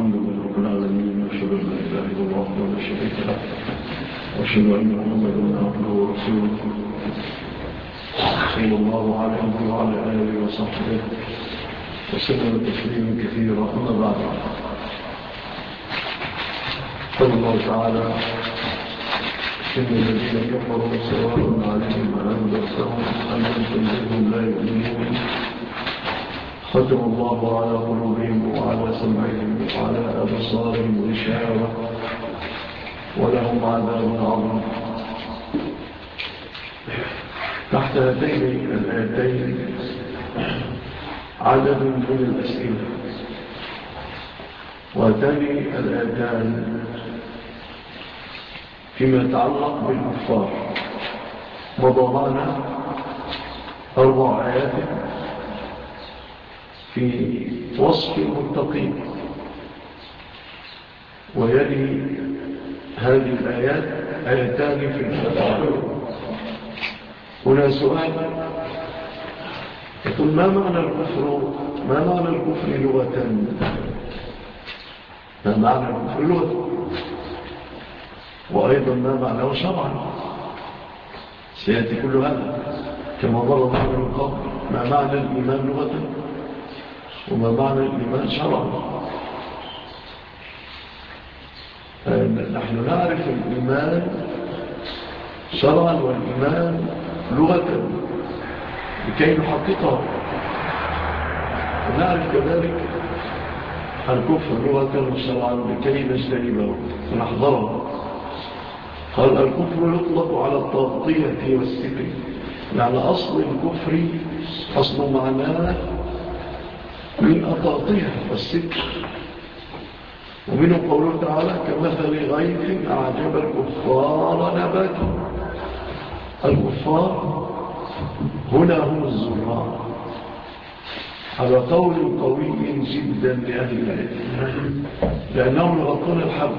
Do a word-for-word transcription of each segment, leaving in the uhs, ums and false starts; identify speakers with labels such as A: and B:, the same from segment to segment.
A: الحمد لله رب العالمين، وأشهد أن لا إله إلا الله وحده لا شريك له، وأشهد أن محمدا عبده ورسوله صلى الله عليه وعلى آله وصحبه وسلم تسليما كثيرا. أما بعد، قال الله تعالى: إن الذين كفروا سواء عليهم أأنذرتهم أم لم تنذرهم لا يؤمنون ختم الله على قلوبهم وعلى سمعهم وعلى أبصارهم غشاوة ولهم عذاب عظيم. تحت هاتين الآيتين عدد من الأسئلة، وهاتان الآيتان فيما يتعلق بالكفار. مضى معنا أربع آيات في وصف المتقين، ويلي هذه الآيات آيتان في الكفار. هنا سؤال يقول: ما معنى الكفر؟ ما معنى الكفر لغة؟ ما معنى الكفر لغة؟ وأيضا ما معنى شرعا؟ سيأتي كل هذا كما مر معنا من قبل. ما معنى الإيمان لغة؟ وما معنى الإيمان شرعا؟ نحن نعرف الإيمان شرعا والإيمان لغة لكي نحققه، ونعرف كذلك الكفر لغة وشرعا لكي نجتنبه ونحذره. قال: الكفر يطلق على التغطية والستر، يعني أصل الكفر أصل معناه من التغطية والستر. ومنه قوله تعالى: كمثل غيث أعجب الكفار نباته. الكفار هنا هم الزراع، على قول قوي جدا لأهل العلم، لأنهم يغطون الحب.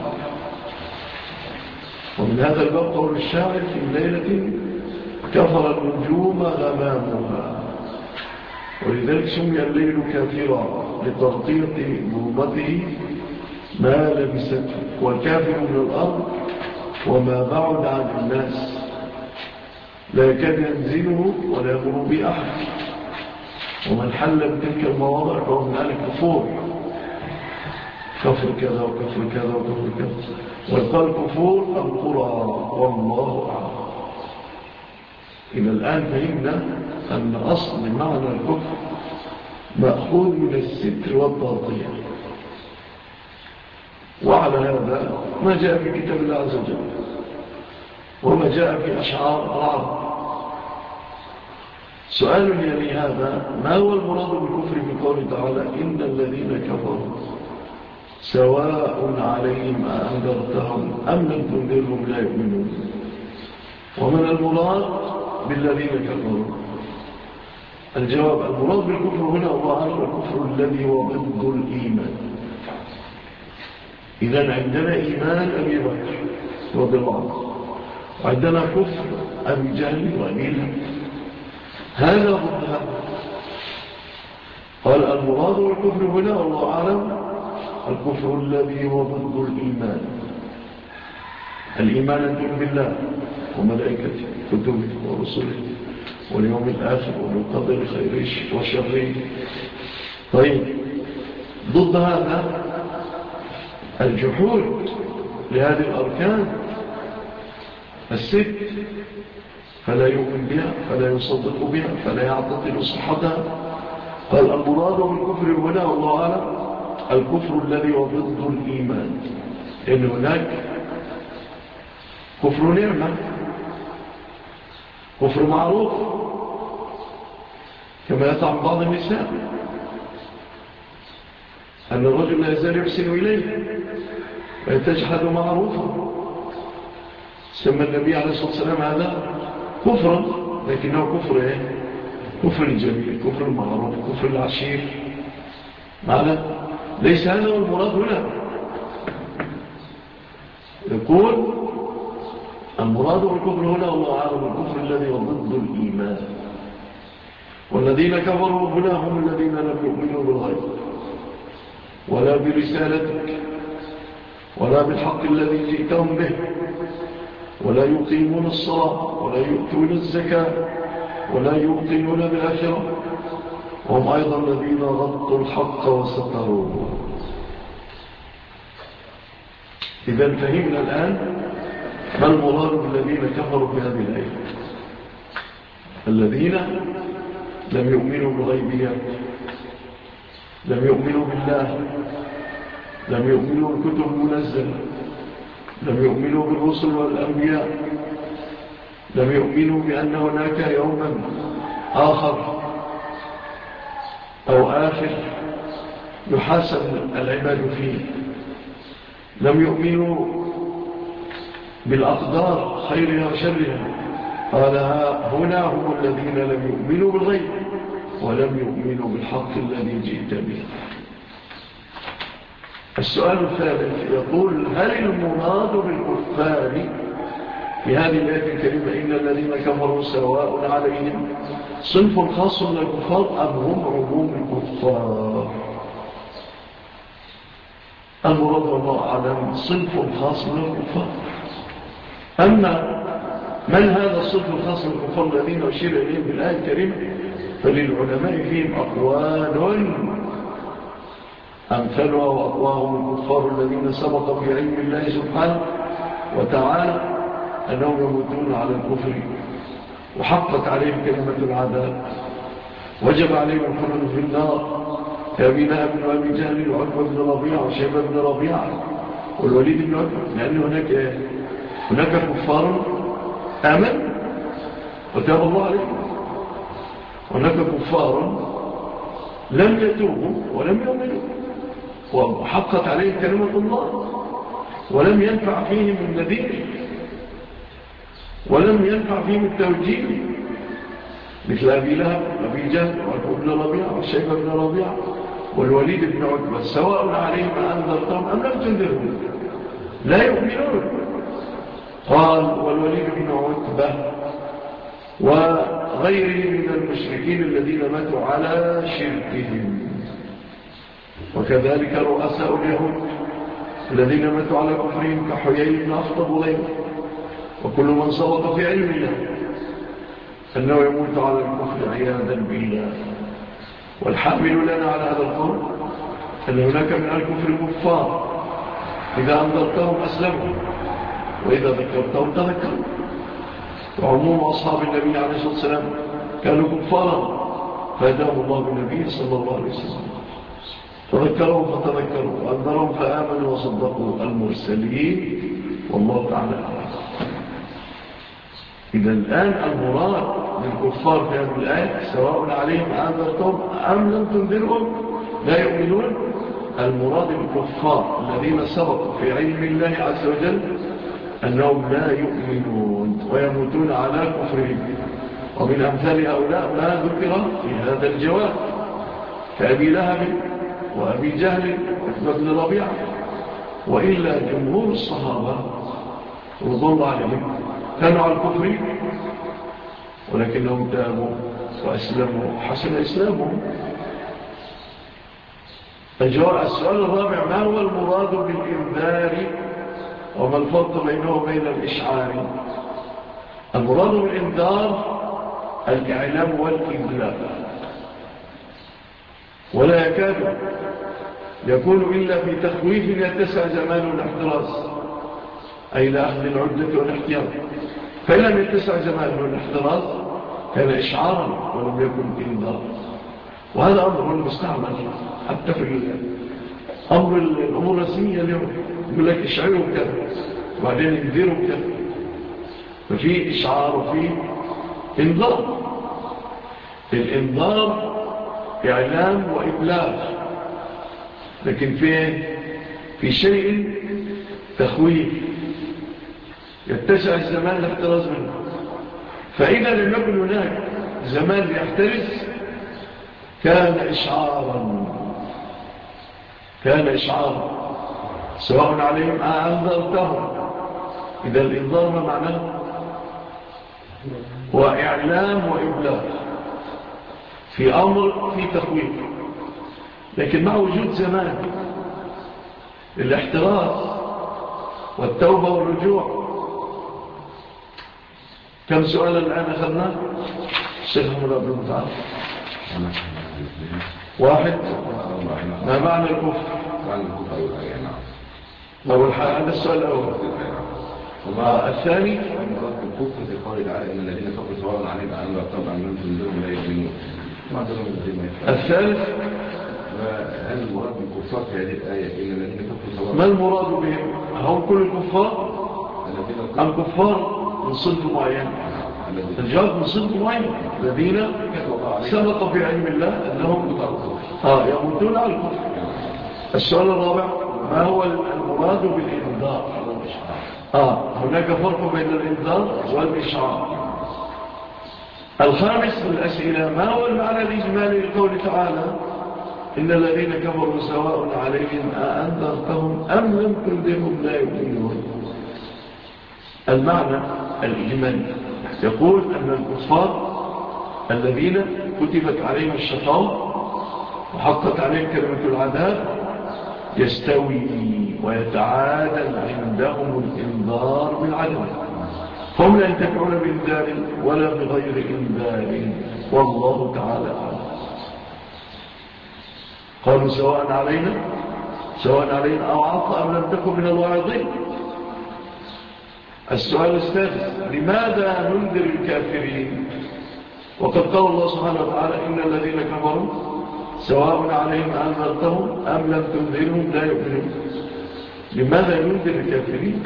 A: ومن هذا الباب قول الشاعر: في ليلة كفر النجوم غمامها. ولذلك سمي الليل كافرا لتغطية ظلمته ما لبسته. والكافر من الأرض وما بعد عن الناس لا يكاد ينزله ولا يمر بأحد، ومن حل بتلك المواضع فهو من أهل الكفور. كفر كذا وكفر كذا وكفر كذا. ويقال الكفور القرى والله أعلم. إلى الآن فهمنا أن أصل معنى الكفر مأخوذ من الستر والتغطية. وعلى هذا ما جاء في كتاب الله عز وجل، وما جاء في أشعار العرب. سؤال يلي هذا: ما هو المراد بالكفر في قوله تعالى: إن الذين كفروا سواء عليهم أأنذرتهم أم لم تنذرهم لا يؤمنون؟ ومن المراد بالذين كفروا؟ الجواب: المراد بالكفر هنا هو عارف الكفر الذي هو ضد الإيمان. إذن عندنا إيمان أبي بكر رضي الله عنه، وعندنا كفر أبي جهل وأبي لهب، هذا ضد هذا. قال: المراد بالكفر هنا والله أعلم الكفر الذي هو ضد الإيمان. الإيمان أن بالله وملائكته كتبه ورسله واليوم الآخر وبالقدر خيره وشره. طيب، ضد هذا الجحود لهذه الأركان الست، فلا يؤمن بها، فلا يصدق بها، فلا يعتقد صحتها. قال: المراد بالكفر هنا والله أعلم الكفر الذي هو ضد الإيمان، لأن هناك كفر نعمة، كفر معروف، كما يطعم بعض النساء أن الرجل لا يزال يحسن إليه ويتجحد معروفا. سمى النبي عليه الصلاة والسلام هذا كفرا، لكنه كفر إيه؟ كفر الجميل، كفر المعروف، كفر العشير. معنى ليس هذا هو المراد هنا. يقول: المراد بالكفر هنا والله أعلم الكفر الذي هو ضد الإيمان. والذين كفروا هنا هم الذين لم يؤمنوا بالغيب. ولا برسالتك ولا بالحق الذي جئتهم به، ولا يقيمون الصلاة ولا يؤتون الزكاة ولا يوقنون بالآخرة، وهم أيضا الذين غطوا الحق وستروه. إذا فهمنا الآن ما المراد بالذين كفروا في هذه الآية. الذين لم يؤمنوا بالغيبيات، لم يؤمنوا بالله، لم يؤمنوا بالكتب المنزلة، لم يؤمنوا بالرسل والأنبياء، لم يؤمنوا بأن هناك يوما آخر أو آخر يحاسب العباد فيه، لم يؤمنوا بالأقدار خيرها وشرها. قال هنا هم الذين لم يؤمنوا بالغيب ولم يؤمنوا بالحق الذي جئت به. السؤال الثالث يقول: هل المراد بالكفار في هذه الآية الكريمة إن الذين كفروا سواء عليهم صنف خاص من الكفار أم هم عموم الكفار؟ المراد والله أعلم صنف خاص من الكفار. أما من هذا الصنف الخاص من الكفار الذين أشير إليهم بالآية الكريمة فللعلماء فيهم أقوال أمثلها وأقواهم الكفار الذين سبق في علم الله سبحانه وتعالى أنهم يموتون على الكفر وحقت عليهم كلمة العذاب، وجب عليهم الخلود في النار كأبي لهب وأبي جهل وعتبة بن ربيعة وشيبة بن ربيعة والوليد بن عتبة، لأن هناك هناك كفار آمنوا وتاب الله عليهم، هناك كفار لم يتوبوا ولم يؤمنوا وحقت عليهم كلمة الله ولم ينفع فيهم النذير ولم ينفع فيهم التوجيه، مثل أبي لهب وأبي جهل وعتبة بن ربيعة وشيبة بن ربيعة والوليد بن عتبة، سواء عليهم أنذرتهم أم لم تنذرهم لا يؤمنون. قال: والوليد بن عتبة وغيره من المشركين الذين ماتوا على شركهم، وكذلك رؤساء اليهود الذين ماتوا على كفرهم كحيي بن أخطب وغيره، وكل من صوت في علم الله أنه يموت على الكفر عياذا بالله. والحامل لنا على هذا القول أن هناك من الكفر كفار إذا أنذرتهم أسلموا وإذا ذكرتهم تذكروا، وعموم أصحاب النبي عليه الصلاة والسلام كانوا كفارا فهداهم الله بالنبي صلى الله عليه وسلم، تذكروا فتذكروا وأنذرهم فآمنوا وصدقوا المرسلين، والله تعالى أعلم. إذا الآن المراد بالكفار في هذه الآية سواء عليهم أنذرتهم أم لم تنذرهم لا يؤمنون. المراد بالكفار الذين سبقوا في علم الله عز وجل أنهم لا يؤمنون ويموتون على كفرهم، ومن أمثال هؤلاء ما ذكر في هذا الجواب كأبي لهب وأبي جهل وابن ربيعة. وإلا جمهور الصحابة رضي الله عليهم كانوا على الكفر ولكنهم تابوا وأسلموا حسن إسلامهم. السؤال الرابع: ما هو المراد بالإنذار وما الفرق بينه وبين الإشعار؟ المراد بالإنذار الإعلام والإبلاغ، ولا يكاد يكون إلا في تخويف يتسع زمان الاحتراز، أي لأخذ العدة والاحتياط. فإن لم يتسع زمان الاحتراز كان إشعارا ولم يكن إنذار. وهذا أمر مستعمل حتى في أمر الأمور الرسمية اليوم، يقول لك إشعاروا كذا وبعدين انذروا كذا، ففي إشعار وفي إنذار. الإنذار إعلام وإبلاغ، لكن في في شيء تخويف يتسع الزمان لاحتراز منه. فإذا لم يكن هناك زمان ليحترز كان إشعارا كان إشعارا سواء عليهم أنذرتهم. إذا الإنذار ما معناه هو إعلام وإبلاغ في أمر في تخويف، لكن مع وجود زمان الاحتراز والتوبة والرجوع. كم سؤالا الآن أخذنا؟ الشيخ محمد عبد المتعال. واحد، ما معنى الكفر؟
B: معنى الكفر
A: أول حاجة هذا السؤال الأول. الثاني
B: المراد بالكفر في قول تعالى إن الذين كفروا سواء عليهم أنذرتهم أم لم تنذرهم لا يؤمنون.
A: الثالث
B: هل المراد بالكفار في هذه الآية إن الذين كفروا سواء؟
A: ما المراد بهم؟ هم كل الكفار أم كفار من صنف معين؟ الجواب من صنف معين الذين سبق في علم الله أنهم آه يموتون على الكفر. السؤال الرابع ما هو المراد بالإنذار؟ آه هناك فرق بين الإنذار والإشعار. الخامس من الأسئلة ما هو المعنى الإجمالي لقول تعالى إن الذين كفروا سواء عليهم أأنذرتهم أم لم تنذرهم لا يؤمنون. المعنى الإجمالي يقول أن الكفار الذين كتبت عليهم الشقاء وحقت عليهم كلمة العذاب يستوي ويتعادل عندهم الإنذار بالعدم، هم لا ينتفعون بإنذار ولا بغير إنذار والله تعالى أعلم. قالوا سواء علينا سواء علينا أو عطى أم لم تكن من الواعظين. السؤال السادس لماذا ننذر الكافرين وقد قال الله سبحانه وتعالى إن الذين كفروا سواء عليهم أنذرتهم أم لم تنذرهم لا يؤمنون. لماذا ننذر الكافرين؟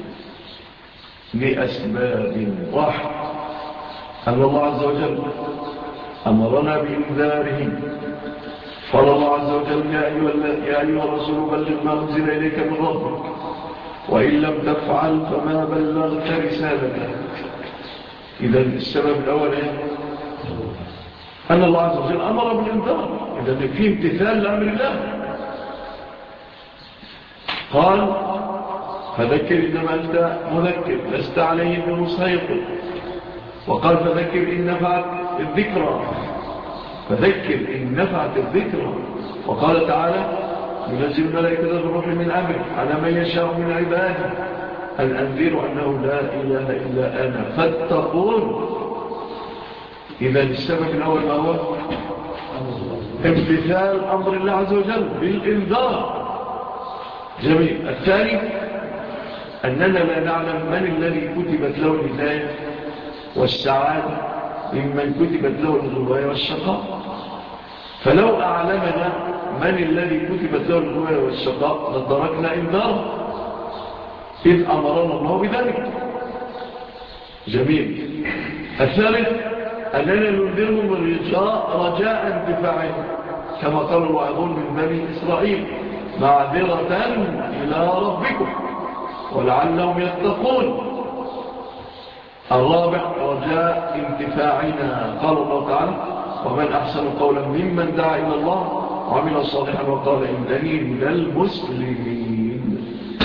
A: لأسباب واحد أن الله عز وجل أمرنا بإنذارهم. قال الله عز وجل يا أيها, يا أيها الرسول بلغ ما أنزل إليك من ربك وإن لم تفعل فما بلغت رسالته. إذا السبب الأول أن الله عز وجل أمر بالإنذار، إذا في امتثال لأمر الله. قال فذكر إنما أنت مذكر لست عليه بمسيطر. وقال فذكر إن نفعت الذكرى فذكر إن نفعت الذكرى. وقال تعالى ينزل الملائكة بالروح من أمره على من يشاء من عباده أن أنذروا أنه لا إله إلا أنا فاتقون. إذا السبب الأول ما هو امتثال أمر الله عز وجل بالإنذار. جميل. الثاني أننا لا نعلم من الذي كتبت له الهداية والسعادة ممن كتبت له الغواية والشقاء. فلو أعلمنا من الذي كتبت له الغواية والشقاء لتركنا إنذار إذ أمرنا الله بذلك. جميل. الثالث أننا ننذرهم الرجاء رجاء انتفاعهم كما قال الواعظون من بني إسرائيل معذرة إلى ربكم ولعلهم يتقون. الرابع رجاء انتفاعنا. قال الله تعالى ومن أحسن قولا ممن دعا إلى الله وعمل صالحا وقال إنني من المسلمين.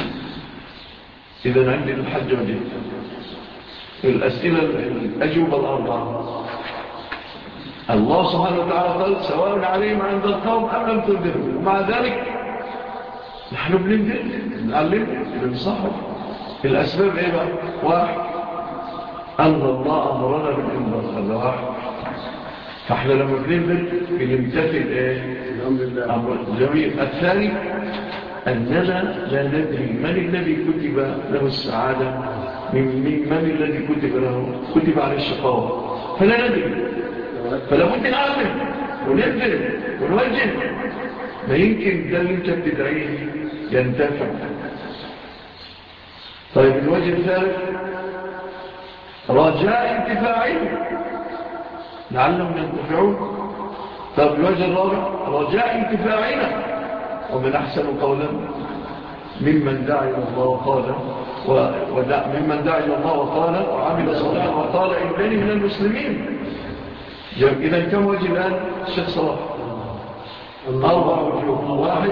A: إذن عندي الحج وجد الأسئلة الأجوبة الأربعة. الله سبحانه وتعالى قال سواء عليهم أنذرتهم أم لم تنذرهم، ومع ذلك نحن بننذر نعلم بنصحر. الأسباب إيه بقى؟ واحد أن الله أمرنا بالإنذار، هذا واحد. فإحنا لما بننذر بنمتثل إيه؟ أمر جميل. الثاني أننا لا ندري من الذي كتب له السعادة من من الذي كتب له كتب عليه الشقاوة، فلا ندري. فلا بد نعلم وننذر ونوجه. ما يمكن ده اللي انت بتدعيه ينتفع. طيب الوجه الثالث رجاء انتفاعهم لعلهم ينتفعون. طيب الوجه الرابع رجاء انتفاعنا ومن أحسن قولا ممن دعا إلى الله وقال ودع ممن دعا إلى الله وقال وعمل صالحا وقال إنني من المسلمين. إذا كم وجه الآن الشيخ صلاح؟ أربع وجوه. واحد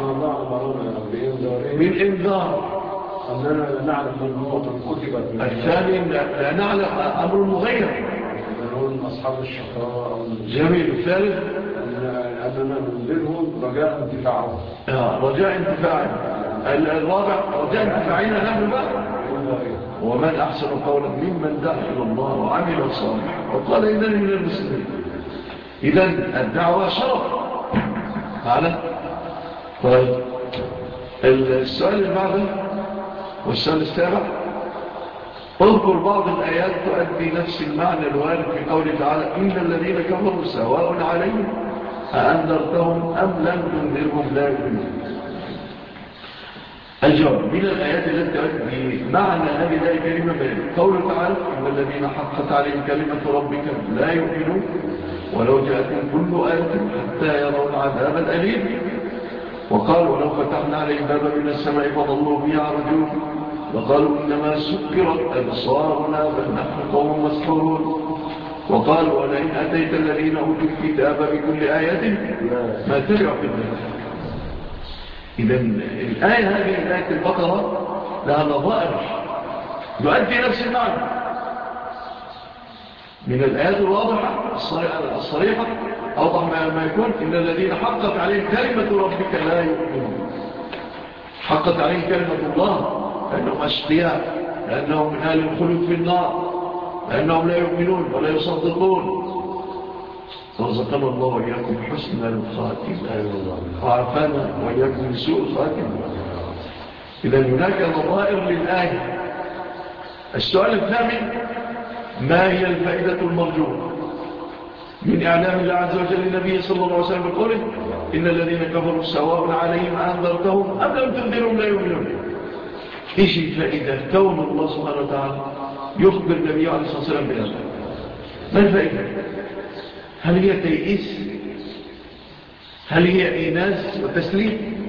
A: من إنذار
C: أننا لا نعلم من هو من كتب.
A: الثاني لا نعلم أمر مغير
C: من هو أصحاب الشقاء.
A: جميل. الثالث
C: أننا ننذرهم رجاء انتفاعهم.
A: آه رجاء انتفاعهم. الرابع رجاء فعينا نحن بقى. ومن أحسن قولا ممن دعا إلى الله وعمل صالحا وقال إنني من المسلمين. إذن الدعوة شرف معنا. طيب السؤال اللي بعده والسؤال السابع، اذكر بعض الآيات تؤدي نفس المعنى الوارد في قوله تعالى إن الذين كفروا سواء عليهم أأنذرتهم أم لم تنذرهم لا يؤمنون. الجواب من الآيات التي تؤدي معنى هذه الآية كلمة بين قوله تعالى إن الذين حقت عليهم كلمة ربك لا يؤمنون ولو جاءتهم كل آية حتى يروا العذاب الأليم. وقال ولو فتحنا عليهم بابا من السماء فظلوا به يعرجون وقالوا إنما سكرت أبصارنا بل نحن قوم مسحورون. وقال ولئن أتيت الذين أوتوا الكتاب بكل آية ما تبع قبلتهم. إذن الآية هذه الآية البقرة لها نظائر يؤدي نفس المعنى. من الآيات الواضحة الصريحة أوضح ما يكون إن الذين حقت عليهم كلمة ربك لا يؤمنون. حقت عليهم كلمة الله لأنهم أشقياء، لأنهم من أهل الخلود في النار، لأنهم لا يؤمنون ولا يصدقون. رزقنا الله وإياكم حسن الخاتم وعافانا وإياكم من سوء الخاتم. إذن هناك نظائر للآية. السؤال الثامن ما هي الفائدة المرجوة من إعلام الله عز وجل للنبي صلى الله عليه وسلم بقوله إن الذين كفروا سواء عليهم أنذرتهم أم لم تنذرهم لا يؤمنون. إيش الفائدة؟ كون الله سبحانه وتعالى يخبر النبي عليه الصلاة والسلام بهذا. ما الفائدة؟ هل هي تيئيس؟ هل هي إيناس وتسليم؟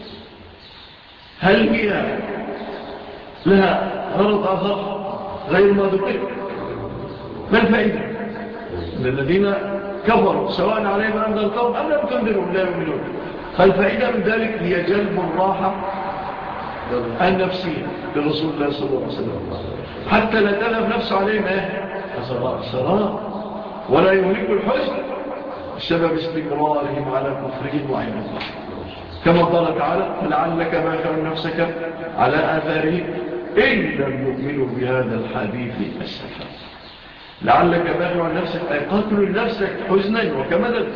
A: هل هي لها غرض آخر غير ما ذكر؟ ما الفائدة؟ إن الذين كفروا سواء عليهم أنذرتهم أم لم تنذرهم لا يؤمنون. فالفائدة من ذلك هي جلب الراحة النفسية لرسول الله صلى الله عليه وسلم حتى لا تذهب نفسه عليهم سراء ولا يهلك الحزن بسبب استمرارهم على كفرهم وعينهم. كما قال تعالى فلعلك باخع نفسك على آثارهم إن لم يؤمنوا بهذا الحديث أسفا. لعلك باخع نفسك أي قاتل نفسك حزنا وكمدا.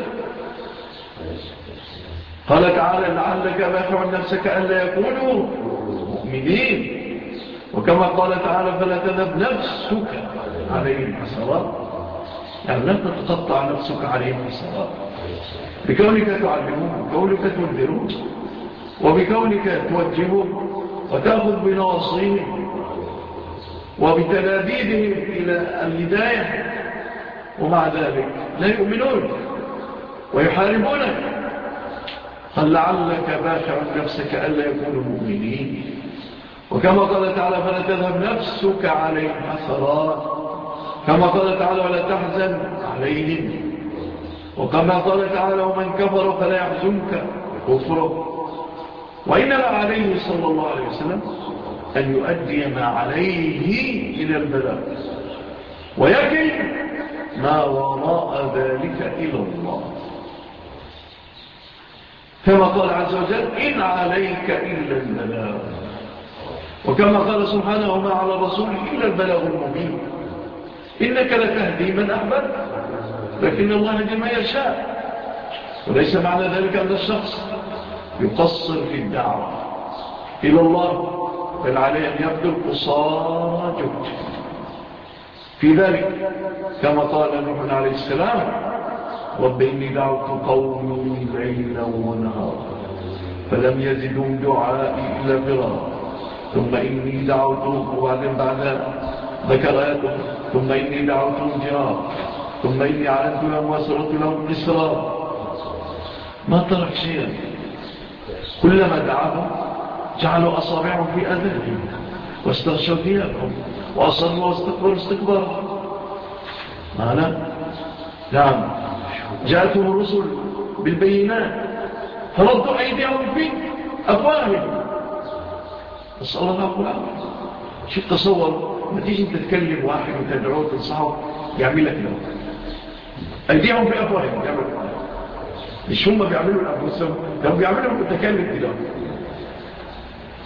A: قال تعالى لعلك باخع نفسك ألا يكونوا مؤمنين. وكما قال تعالى فلا تذهب نفسك عليهم حسرات يعني لا تتقطع نفسك عليهم حسرات بكونك تعلمون وبكونك تنذرون وبكونك توجهون وتأخذ بنواصيهم وبتلابيدهم إلى الهداية ومع ذلك لا يؤمنون ويحاربونك. قال لعلك باخع نفسك ألا يكونوا مؤمنين. وكما قال تعالى فلا تذهب نفسك عليهم حسرات. كما قال تعالى ولا تحزن عليهم. وكما قال تعالى ومن كفر فلا يحزنك كفره. وإنما عليه صلى الله عليه وسلم أن يؤدي ما عليه إلى البلاغ ويكل ما وراء ذلك إلى الله. كما قال عز وجل إن عليك إلا البلاغ. وكما قال سبحانه وما على الرسول إلا البلاغ المبين. إنك لتهدي من أحببت لكن الله يهدي ما يشاء. وليس معنى ذلك أن الشخص يقصر في الدعوة إلى الله بل عليه أن يبذل قصارى جهد في ذلك. كما قال نوح عليه السلام رب إني دعوت قومي ليلا ونهارا فلم يزدهم دعائي إلا فرارا ثم إني دعوتهم وبعدين بعد ذكر آياته ثم إني دعوتهم جهارا ثم إني أعلنت لهم وأسررت لهم إسرارا. ما ترك شيئا. كلما دعاهم جعلوا أصابعهم في أذانهم واستغشوا ثيابهم وأصروا واستكبروا استكبارا. معنى نعم جاءتهم الرسل بالبينات فردوا أيديهم في أفواههم. نسأل الله العافية. شوف تصور ما تيجي انت تتكلم واحد وتدعوه تنصحه يعمل لك له أيديهم في أفواههم يعمل لك. مش هم بيعملوا الأنفسهم هم بيعملوا المتكلم كده.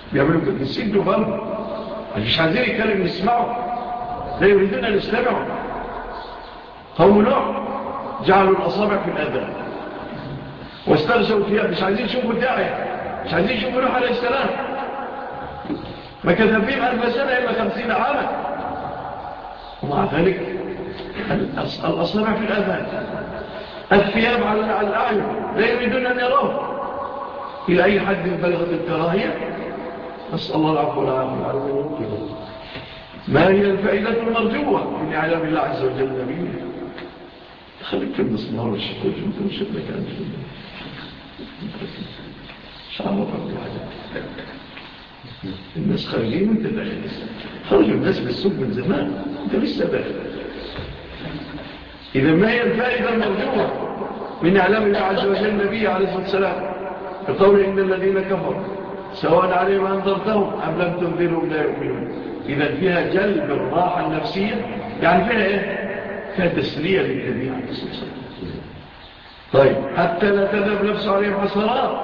A: بيعملوا كده يسدوا فهم مش عايزين يتكلم يسمعوا لا يريدون أن يستمعوا. قوم نوح جعلوا الأصابع في الآذان واستغشوا فيها مش عايزين يشوفوا الداعية مش عايزين يشوفوا نوح عليه السلام ما كذب بهم ألف سنة إلا خمسين عاما ومع ذلك الأصابع في الآذان الثياب على الأعين لا يريدون أن يروه إلى أي حد بلغت الكراهية. نسأل الله العفو والعافية. ما هي الفائدة المرجوة من إعلام الله عز وجل نبيه؟ خليك في النصنار والشكوش انت مش لك عن شعر ربي حاجة الناس خارجين وانت داخل خرجوا الناس بالسوق من زمان انت لسه داخل. إذا ما هي الفائدة المرجوة من إعلام الله عز وجل نبيه عليه الصلاة والسلام بقول إن الذين كفروا سواء عليهم أنذرتهم أم لم تنذرهم لا يؤمنون. إذا فيها جلب الراحة النفسية يعني فيها إيه؟ فيها تسلية للنبي عليه الصلاة والسلام. طيب حتى لا تذهب نفسه عليهم حسرات.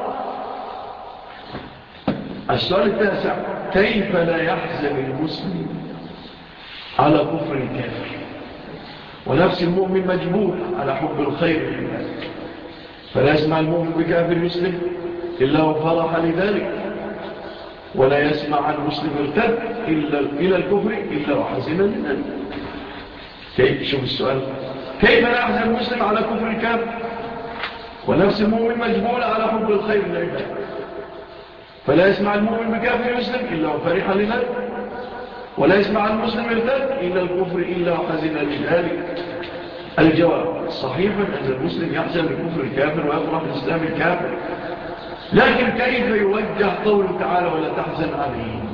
A: السؤال التاسع كيف لا يحزن المسلم على كفر الكافر ونفس المؤمن مجبول على حب الخير لله فلا يسمع المؤمن بكافر يسلم إلا وفرح لذلك ولا يسمع عن مسلم ارتد إلا إلى الكفر إلا وحزنا لذلك. كيف شوف السؤال كيف لا يحزن المسلم على كفر الكافر ونفس المؤمن مجبول على حب الخير لله فلا يسمع المؤمن بكافر يسلم إلا وفرح لذلك ولا يسمع المسلم ارتد إلى الكفر إلا وحزنا لذلك. الجواب صحيح أن المسلم يحزن لكفر الكافر ويفرح لإسلام الكافر لكن كيف يوجه قوله تعالى ولا تحزن عليهم؟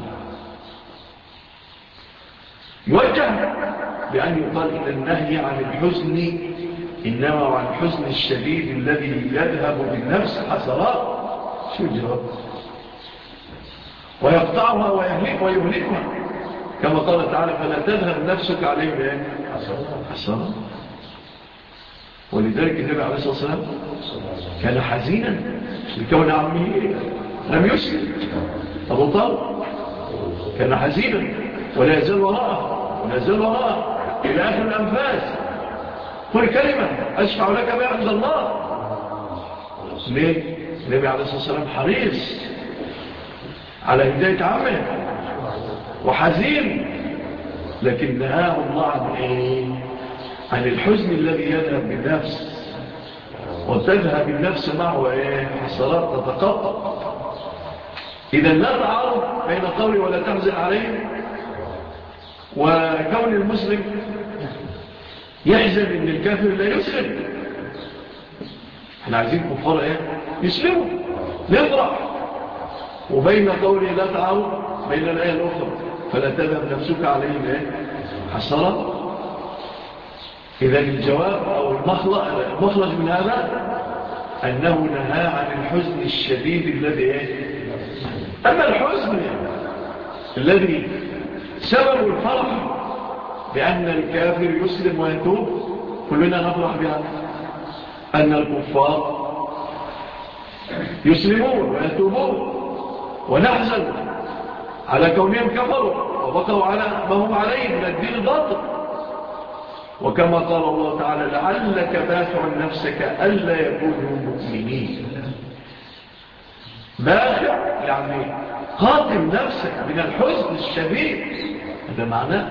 A: يوجه بأن يقال إن النهي عن الحزن إنما عن الحزن الشديد الذي يذهب بالنفس حسرات شو الجواب ويقطعها ويهلكها كما قال تعالى فلا تذهب نفسك عليهم حسرات. ولذلك النبي عليه الصلاة والسلام كان حزينا لكون عمه لم يسلم. أبو طالب كان حزينا ولا يزال وراءه ولا يزال وراءه إلى آخر الأنفاس قل كلمة أشفع لك بها عند الله. ليه؟ النبي عليه الصلاة والسلام حريص على هداية عمه وحزين لكن نهاه الله عن إيه؟ عن الحزن الذي يذهب بالنفس وتذهب النفس معه إيه؟ حسرات تتقطع. إذا لا تعارض بين قولي ولا تحزن عليه وكون المسلم يحزن إن الكافر لا يسلم. احنا عايزين كفار ايه يسلموا نفرح. وبين قولي لا تعارض بين الآية الأخرى فلا تذهب نفسك عليهم ايه حسرة. إذا الجواب أو المخرج من هذا أنه نهى عن الحزن الشديد الذي ايه. أما الحزن الذي سبب الفرح بأن الكافر يسلم ويتوب كلنا نفرح بهذا أن الكفار يسلمون ويتوبون ونحزن على كونهم كفروا وبقوا على ما هم عليه من الدين الباطل. وكما قال الله تعالى لعلك باخع نفسك ألا يكونوا مؤمنين. باخع يعني قاتل نفسك من الحزن الشديد هذا معناه.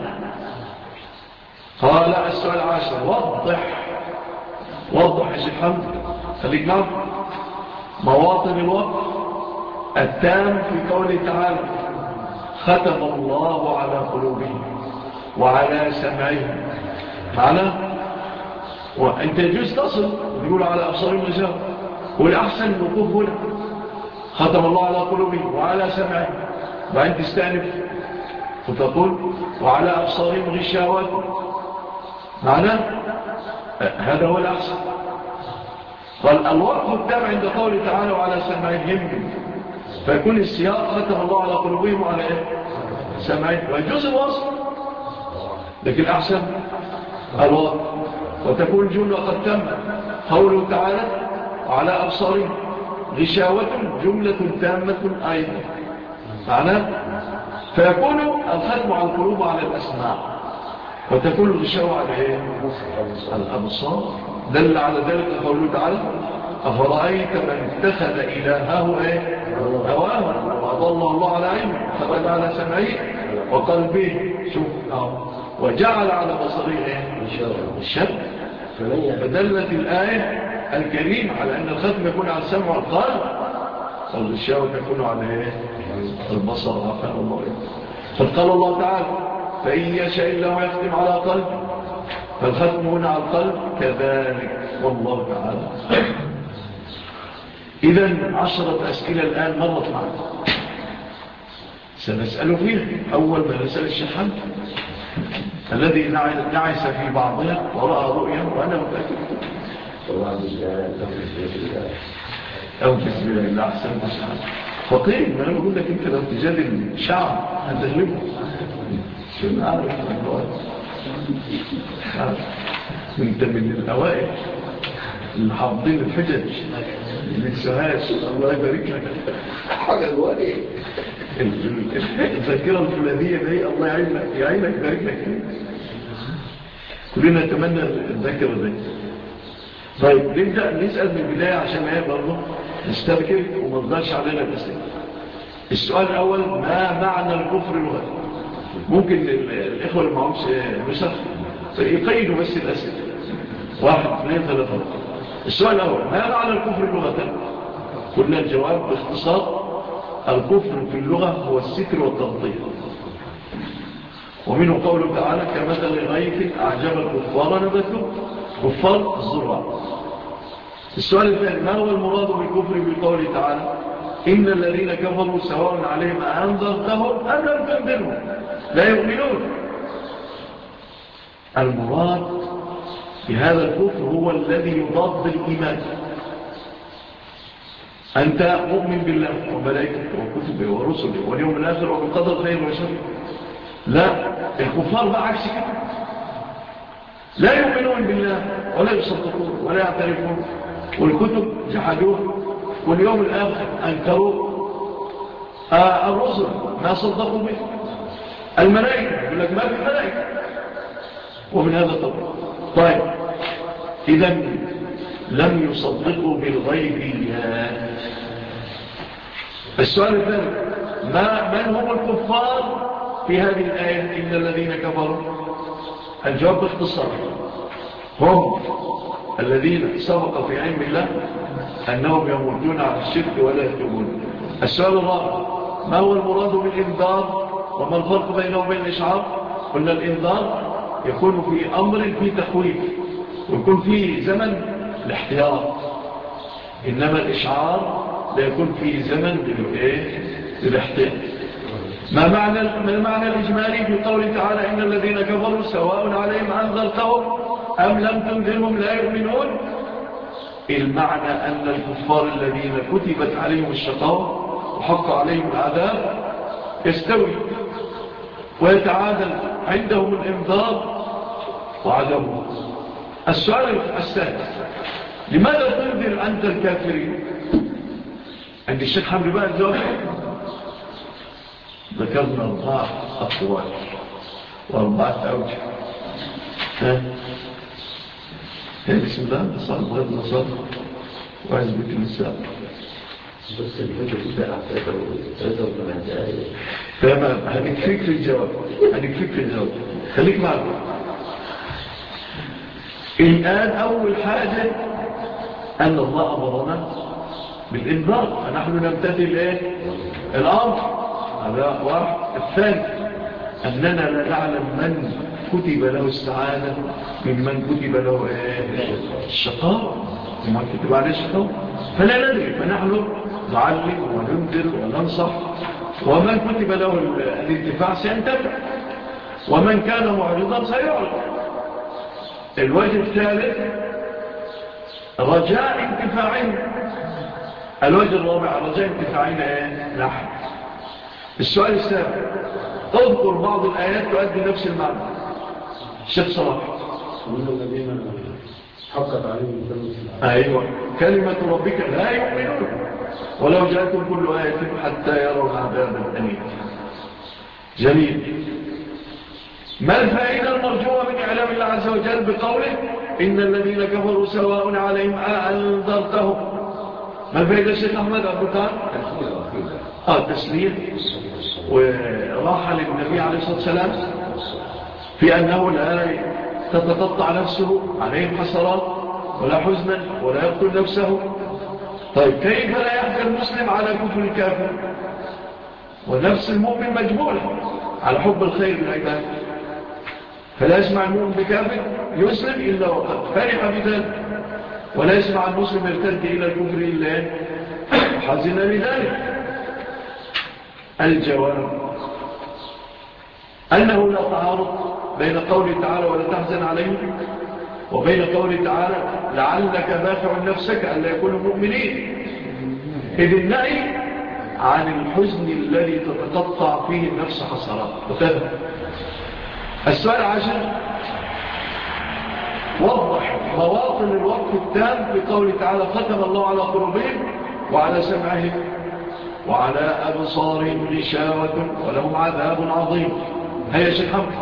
A: قال السؤال العاشر وضح وضح يا شيخ حمد خليك نعرف مواطن الوقف التام في قوله تعالى ختم الله على قلوبهم وعلى سمعهم معنى وانت يجوز تصل يقول على أبصارهم الرجال والأحسن الوقوف هنا ختم الله على قلوبهم وعلى سمعهم وأنت تستأنف وتقول وعلى أبصارهم غشاوات معنى هذا هو الأحسن. قال الوقف التام عند قوله تعالى وعلى سمعهم فيكون السياق ختم الله على قلوبهم وعلى إيه؟ سمعهم ويجوز الوصف لكن الأحسن الوقف وتكون الجملة قد تم قوله تعالى وعلى أبصارهم غشاوة جملة تامة أيضا معناه فيكون الختم على القلوب وعلى الأسماع، وتكون الغشاوة على ايه؟ الأبصار. دل على ذلك قوله تعالى أفرأيت من اتخذ إلهه ايه؟ هواه وأضله الله على علمه ختم على سمعه وقلبه شوف اه وجعل على بصره ايه؟ الشر. فدلت الآية الكريمة على أن الختم يكون على السمع والقلب، والغشاوة تكون على ايه؟ البصر. عفان الله إيه. فقال الله تعالى فإن يشاء الله يختم على قلب، فالختم هنا على القلب كذلك والله تعالى. إذن عشرة أسئلة الآن مرت معنا سنسأل فيها. أول ما نسأل الشيخان الذي نعس في بعضها ورأى رؤيا وأنا متأكد أو بسم الله الله أحسن الشيخان فقير. ما أنا بقول لك أنت لو تجادل الشعب هتغلبه. شو نعرف أنت من الأوائل اللي حافظين الحجج من سهاش. الله يبارك لك حاجة الوالي الذاكرة الفلانية دي الله يعينك يعينك يبارك لك. كلنا نتمنى الذاكرة دي. طيب نبدأ نسأل من البداية عشان ما هي برضه نستذكر وما نضلش علينا الأسئلة. السؤال الأول ما معنى الكفر لغة؟ ممكن الإخوة اللي معهمش نسخ يقيدوا بس الأسئلة واحد اثنين ثلاثة. السؤال الأول ما معنى الكفر لغة؟ قلنا الجواب باختصار الكفر في اللغة هو الستر والتغطية، ومنه قوله تعالى كمثل غيث أعجب الكفار نبته كفار الزرع. السؤال الثاني ما هو المراد بالكفر بقوله تعالى إن الذين كفروا سواء عليهم أنذرتهم أم لم تنذرهم لا يؤمنون؟ المراد بهذا الكفر هو الذي يضاد الإيمان. أنت مؤمن بالله وملائكته وكتبه ورسله واليوم الآخر وبالقدر خير وشر. لا، الكفار بقى عكس كده، لا يؤمنون بالله ولا يصدقون ولا يعترفون، والكتب جحدوه، واليوم الآخر أنكروا آه الرسل ما صدقوا به. الملائكة يقول لك ما في ملائكة ومن هذا الطبع. طيب إذن لم يصدقوا بالغيبيات. السؤال الثاني ما من هم الكفار في هذه الآية إن الذين كفروا؟ الجواب باختصار هم الذين سبق في علم الله أنهم يموتون على الشرك ولا يتوبون. السؤال الرابع ما هو المراد بالإنذار وما الفرق بينه وبين الإشعار؟ قلنا الإنذار يكون في أمر في تخويف ويكون في زمن الاحتياط، إنما الإشعار لا يكون في زمن للاحتياط. ما معنى ما المعنى الإجمالي في قوله تعالى إن الذين كفروا سواء عليهم أنذرتهم أم لم تنذرهم لا يؤمنون؟ المعنى أن الكفار الذين كتبت عليهم الشقاء وحق عليهم العذاب يستوي ويتعادل عندهم الإنذار وعدمه. السؤال الثالث لماذا تنذر أنت الكافرين؟ عند الشيخ حمد بقى الجواب ذكرنا أربعة أقوال وأربعة أوجه. ها بسم الله صلى الله عليه وسلم وعزبك النساء
D: بس الفكرة تبقى ثلاثة وثمان دقائق.
A: تمام هنكفيك في الجواب هنكفيك في الجواب خليك معنا. الآن أول حاجة أن الله أمرنا بالإنذار فنحن نمتثل إيه؟ الأمر. هذا واحد. الثاني أننا لا نعلم من كتب له السعادة ممن كتب له إيه؟ الشقاء ممن كتب عليه الشقاء فلا ندري، فنحن نعلم وننذر وننصح، ومن كتب له الانتفاع سينتفع ومن كان معرضا سيعرض. الوجه الثالث رجاء انتفاعنا. الوجه الرابع رجاء انتفاعنا ايه؟ نحن. السؤال السابع اذكر بعض الآيات تؤدي نفس المعنى. الشيخ صلاح
C: ومن الذين حقت عليهم كلمة
A: أيوة كلمة ربك لا يؤمنون ولو جاءتهم كل آية حتى يروا العذاب الأليم. جميل. ما الفائدة المرجوة من إعلام الله عز وجل بقوله إن الذين كفروا سواء عليهم أنذرتهم؟ ما الفائدة الشيخ أحمد أبو طالب؟ آه تسليم وراحة للنبي عليه الصلاة والسلام في أنه لا تتقطع نفسه عليهم حسرات ولا حزنا ولا يقتل نفسه. طيب كيف لا يحزن المسلم على كفر الكافر ونفس المؤمن مجبولة على حب الخير للعباد؟ فلا يسمع المؤمن بكافر يسلم إلا وقد فرح بذلك، ولا يسمع المسلم يرتد إلى الكفر إلا حزن لذلك. الجواب أنه لا تعارض بين قوله تعالى ولا تحزن عليهم وبين قوله تعالى لعلك باخع نفسك أن لا يكونوا مؤمنين، إذ النهي عن الحزن الذي تتقطع فيه النفس حسرات. وتذهب السؤال عشر، وضح مواطن الوقف التام في قوله تعالى ختم الله على قلوبهم وعلى سمعهم وعلى أبصارهم غشاوة ولهم عذاب عظيم. هيا شيخ حمد.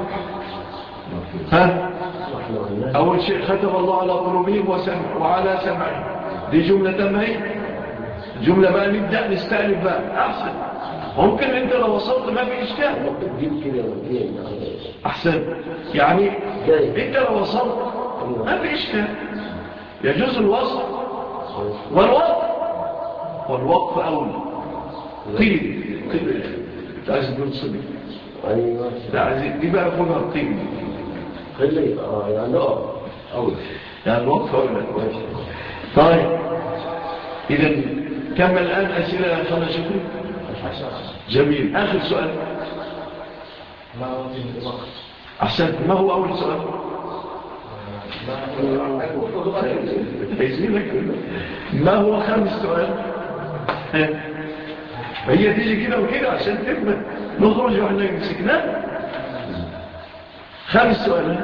A: ها أول شيء ختم الله على قلوبهم وسمع وعلى سمعهم، دي جملة تمهي. جملة بقى نبدأ نستألف بقى أحسن. ممكن أنت لو وصلت ما في إشكال أحسن. يعني أنت لو وصلت ما في إشكال، يجوز الوصل والوقف. والوقف أولى. قيل قيل تعزي بن صدق
D: أيوة
A: تعزي دي بقى فوقها قيل
D: قيل آه يعني أولى
A: يعني الوقف أولى. طيب إذن كمل الآن أسئلة يا أخوانا. شكرا. جميل. آخر سؤال.
C: ما هو الوقت؟
A: أحسنت. ما هو أول سؤال؟ ما هو خامس سؤال؟ هي تيجي كده وكده عشان تبقى نخرج وإحنا مسكناه. خامس سؤال.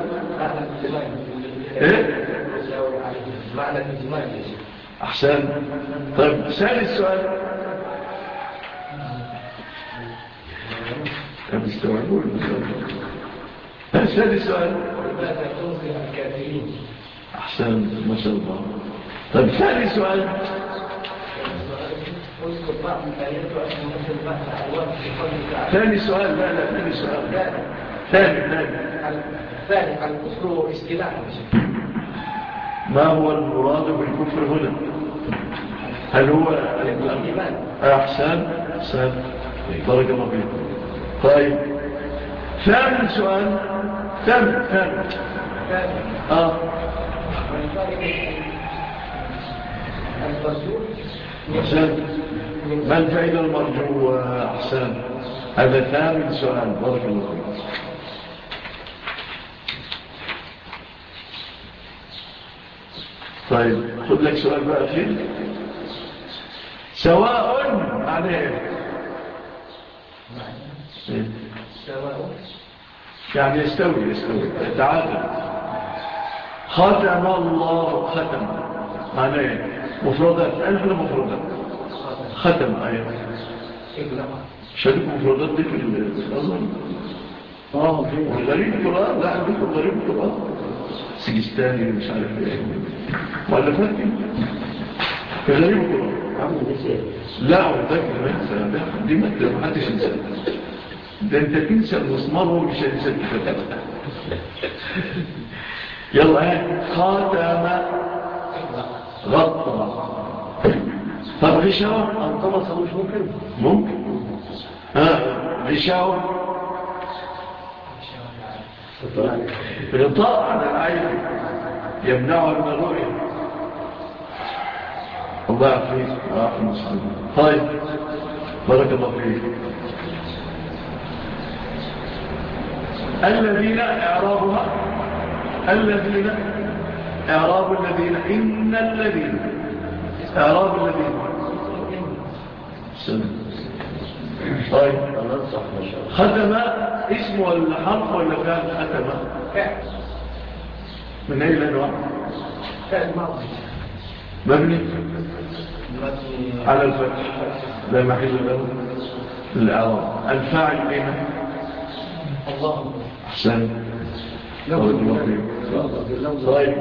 A: إيه؟
C: معنى الإجماع.
A: أحسن. طيب ثالث سؤال. كم استوعبون؟ ثالث سؤال.
C: لماذا تنصر الكافرين؟
A: أحسن ما شاء الله. طيب ثالث سؤال. ثاني سؤال. لا لا ثاني سؤال. ثاني ثاني
C: ثاني الكفر اصطلاحا.
A: ما هو المراد بالكفر هنا؟ هل هو
C: الإيمان؟
A: أحسن أحسن بارك الله فيكم. طيب ثامن سؤال. ثامن ثامن آه أحسن. ما الفائدة المرجو؟ أحسن. هذا ثامن سؤال بارك الله فيكم. طيب خذ لك سؤال بقى أخير. سواء عليه
C: سواء
A: يعني يستوي يستوي تعادل. ختم الله ختم معناه مفردات. نحن مفردات ختم آية شدك مفردات دي في الأظهر. آه غريب القرآن. لا عندكم غريب القرآن سجستاني مش عارف ايه مؤلفات دي في غريب القرآن. لا وذاك دي ما حدش ينسى. ده انت تنسى المسمار وهو مش هينسى الكتاب. يلا ايه خاتم غطى. طب غشاوة
C: انطمس مش ممكن
A: ممكن. ها غشاوة غطاء على العين يمنعها من الرؤية. الله يعافيك ويعافي المسلمين. طيب بارك الله فيك. الذين إعرابها الذين إعراب الذين إن الذين إعراب الذين سنة. طيب ختم اسم ولا حرف ولا فعل؟ ختم من أي لنوع؟
C: فعل ماضي
A: مبني على الفتح لا محل له الإعراب. الفاعل أين؟
C: الله.
A: أحسن. طيب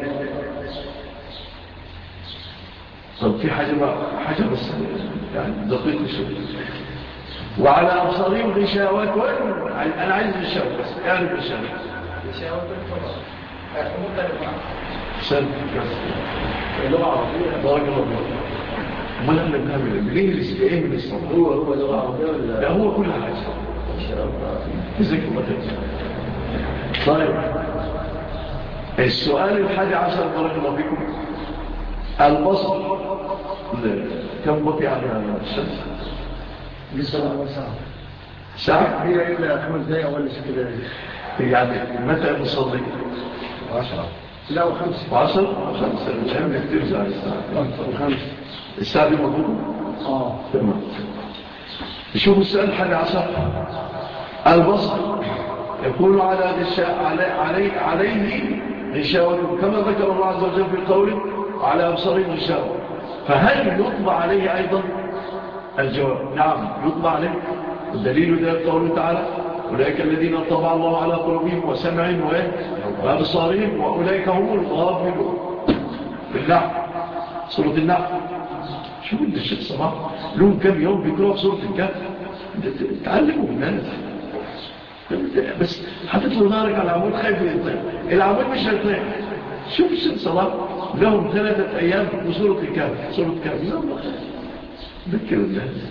A: طب في حاجة حاجة بس يعني دقيق شوية. وعلى أبصارهم غشاوة. أنا عايز غشاوة بس يعني غشاوة
C: غشاوة الفضاء مختلفة.
A: أحسن.
C: اللغة العربية
A: بارك الله فيك. ما نحن بنعمل ليه الاستقامة من الصلاة؟
D: هو هو لغة عربية ولا؟
A: لا هو كل حاجة. جزاك الله خير. طيب السؤال الحادي عشر بارك الله فيكم. البصر كم بقي على الشمس؟
C: لسه ساعة.
A: ساعة
C: هي إلا خمس دقائق ولا ست دقائق.
A: يعني متى نصلي؟
C: عشرة. لا وخمسة.
A: عشر خمسة مش هم كتير ساعة الساعة
C: وخمسة.
A: الساعة دي مضبوطة؟
C: اه
A: تمام. شوفوا السؤال الحادي عشر. البصر يكون على غشاء علي علي عليه غشاوة كما ذكر الله عز وجل في قوله على أبصارهم غشاوة. فهل يطبع عليه أيضا؟ الجواب نعم يطبع عليه. الدليل ذلك قوله تعالى أولئك الذين طبع الله على قلوبهم وسمعهم وأبصارهم وأولئك هم الغافلون. في النحل سورة النحل. شو بدي الشيخ صباح لهم كم يوم بيقرأوا سورة الكهف تعلموا الناس بس حطيت له نارك على العمود خايف يطير العمود مش هيطير. شوف الشيخ صباح لهم ثلاثة أيام بسورة الكهف سورة الكهف لا الله خير ذكر الناس.